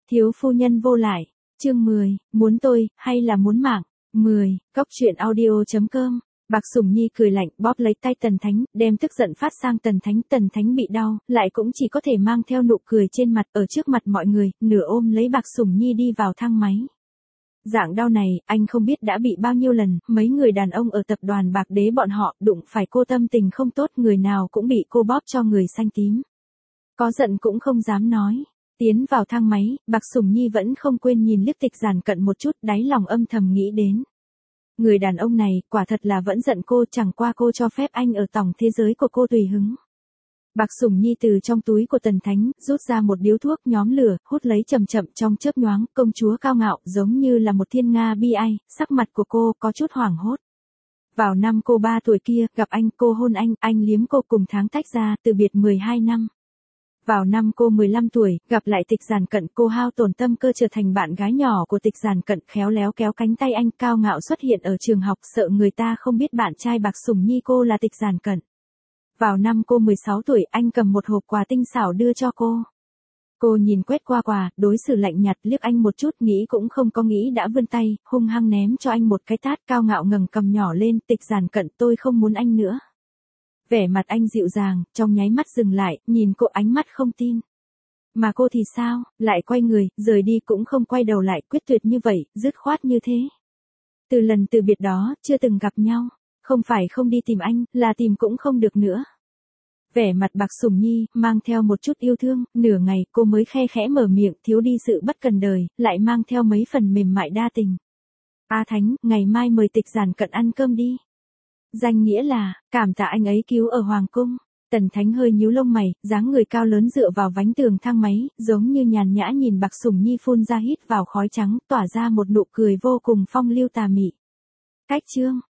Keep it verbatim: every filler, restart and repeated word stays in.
Thiếu phu nhân vô lại, chương mười, muốn tôi, hay là muốn mạng, mười, cóc truyện audio.com. Bạc Sủng Nhi cười lạnh bóp lấy tay Tần Thánh, đem tức giận phát sang Tần Thánh. Tần Thánh bị đau, lại cũng chỉ có thể mang theo nụ cười trên mặt ở trước mặt mọi người, nửa ôm lấy Bạc Sủng Nhi đi vào thang máy. Dạng đau này, anh không biết đã bị bao nhiêu lần, mấy người đàn ông ở tập đoàn Bạc Đế bọn họ đụng phải cô tâm tình không tốt, người nào cũng bị cô bóp cho người xanh tím. Có giận cũng không dám nói. Tiến vào thang máy, Bạc Sủng Nhi vẫn không quên nhìn liếc Tịch Giản Cận một chút, đáy lòng âm thầm nghĩ đến. Người đàn ông này, quả thật là vẫn giận cô, chẳng qua cô cho phép anh ở tổng thế giới của cô tùy hứng. Bạc Sủng Nhi từ trong túi của Tần Thánh, rút ra một điếu thuốc nhóm lửa, hút lấy chậm chậm trong chớp nhoáng, công chúa cao ngạo, giống như là một thiên nga bi ai, sắc mặt của cô có chút hoảng hốt. Vào năm cô ba tuổi kia, gặp anh, cô hôn anh, anh liếm cô cùng tháng tách ra, từ biệt mười hai năm. Vào năm cô mười lăm tuổi, gặp lại Tịch Giản Cận, cô hao tổn tâm cơ trở thành bạn gái nhỏ của Tịch Giản Cận, khéo léo kéo cánh tay anh, cao ngạo xuất hiện ở trường học, sợ người ta không biết bạn trai Bạc Sủng Nhi cô là Tịch Giản Cận. Vào năm cô mười sáu tuổi, anh cầm một hộp quà tinh xảo đưa cho cô. Cô nhìn quét qua quà, đối xử lạnh nhạt, liếc anh một chút, nghĩ cũng không có nghĩ đã vươn tay, hung hăng ném cho anh một cái tát, cao ngạo ngẩng cầm nhỏ lên, Tịch Giản Cận, tôi không muốn anh nữa. Vẻ mặt anh dịu dàng, trong nháy mắt dừng lại, nhìn cô ánh mắt không tin. Mà cô thì sao, lại quay người, rời đi cũng không quay đầu lại, quyết tuyệt như vậy, dứt khoát như thế. Từ lần từ biệt đó, chưa từng gặp nhau, không phải không đi tìm anh, là tìm cũng không được nữa. Vẻ mặt Bạc Sủng Nhi, mang theo một chút yêu thương, nửa ngày cô mới khe khẽ mở miệng, thiếu đi sự bất cần đời, lại mang theo mấy phần mềm mại đa tình. A Thánh, ngày mai mời Tịch Giản Cận ăn cơm đi. Danh nghĩa là, cảm tạ anh ấy cứu ở Hoàng Cung. Tần Thánh hơi nhíu lông mày, dáng người cao lớn dựa vào vánh tường thang máy, giống như nhàn nhã nhìn Bạc Sủng Nhi phun ra hít vào khói trắng, tỏa ra một nụ cười vô cùng phong lưu tà mị. Cách chương